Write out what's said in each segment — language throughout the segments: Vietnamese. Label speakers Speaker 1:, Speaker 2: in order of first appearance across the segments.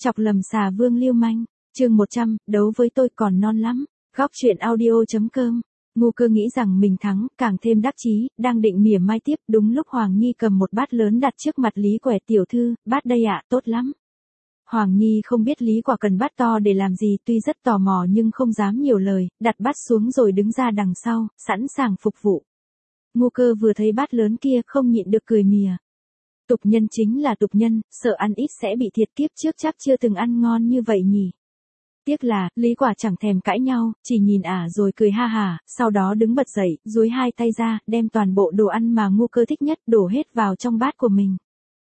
Speaker 1: Chọc lầm xà vương lưu manh. Chương 100, đấu với tôi còn non lắm. Góc truyện audio.com. Ngu Cơ nghĩ rằng mình thắng, càng thêm đắc chí, đang định mỉa mai tiếp, đúng lúc Hoàng Nhi cầm một bát lớn đặt trước mặt Lý Quẻ. Tiểu thư, bát đây ạ, tốt lắm. Hoàng Nhi không biết Lý Quả cần bát to để làm gì, tuy rất tò mò nhưng không dám nhiều lời, đặt bát xuống rồi đứng ra đằng sau, sẵn sàng phục vụ. Ngu Cơ vừa thấy bát lớn kia không nhịn được cười mỉa. Tục nhân chính là tục nhân, sợ ăn ít sẽ bị thiệt, kiếp trước chắc chưa từng ăn ngon như vậy nhỉ. Tiếc là, Lý Quả chẳng thèm cãi nhau, chỉ nhìn rồi cười ha hả, sau đó đứng bật dậy, duỗi hai tay ra, đem toàn bộ đồ ăn mà Ngu Cơ thích nhất đổ hết vào trong bát của mình.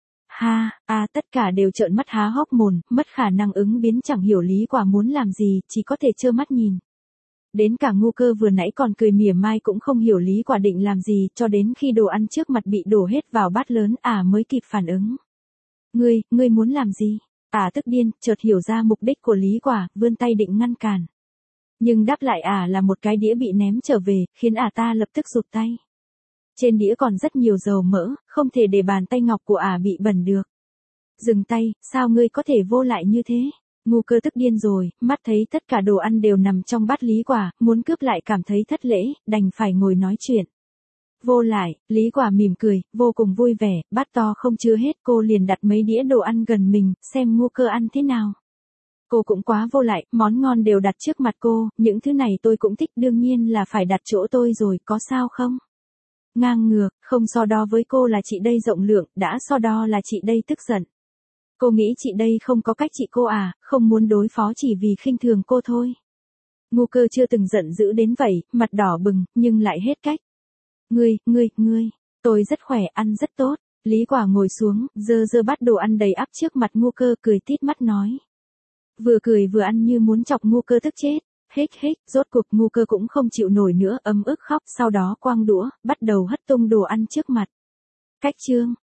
Speaker 1: Tất cả đều trợn mắt há hốc mồm, mất khả năng ứng biến, chẳng hiểu Lý Quả muốn làm gì, chỉ có thể trơ mắt nhìn. Đến cả Ngu Cơ vừa nãy còn cười mỉa mai cũng không hiểu Lý Quả định làm gì, cho đến khi đồ ăn trước mặt bị đổ hết vào bát lớn, mới kịp phản ứng. Ngươi muốn làm gì? Tức điên, chợt hiểu ra mục đích của Lý Quả, vươn tay định ngăn cản. Nhưng đáp lại là một cái đĩa bị ném trở về, khiến ta lập tức rụt tay. Trên đĩa còn rất nhiều dầu mỡ, không thể để bàn tay ngọc của bị bẩn được. Dừng tay, sao ngươi có thể vô lại như thế? Ngu Cơ tức điên rồi, mắt thấy tất cả đồ ăn đều nằm trong bát Lý Quả, muốn cướp lại cảm thấy thất lễ, đành phải ngồi nói chuyện. Vô lại, Lý Quả mỉm cười, vô cùng vui vẻ, bát to không chứa hết, cô liền đặt mấy đĩa đồ ăn gần mình, xem Ngu Cơ ăn thế nào. Cô cũng quá vô lại, món ngon đều đặt trước mặt cô, những thứ này tôi cũng thích, đương nhiên là phải đặt chỗ tôi rồi, có sao không? Ngang ngược, không so đo với cô là chị đây rộng lượng, đã so đo là chị đây tức giận. Cô nghĩ chị đây không có cách trị cô không muốn đối phó chỉ vì khinh thường cô thôi. Ngu Cơ chưa từng giận dữ đến vậy, mặt đỏ bừng, nhưng lại hết cách. Ngươi, tôi rất khỏe, ăn rất tốt. Lý Quả ngồi xuống, giơ bát đồ ăn đầy ắp trước mặt Ngu Cơ, cười tít mắt nói. Vừa cười vừa ăn như muốn chọc Ngu Cơ tức chết. Hích, rốt cuộc Ngu Cơ cũng không chịu nổi nữa, ấm ức khóc, sau đó quăng đũa, bắt đầu hất tung đồ ăn trước mặt. Cách chương,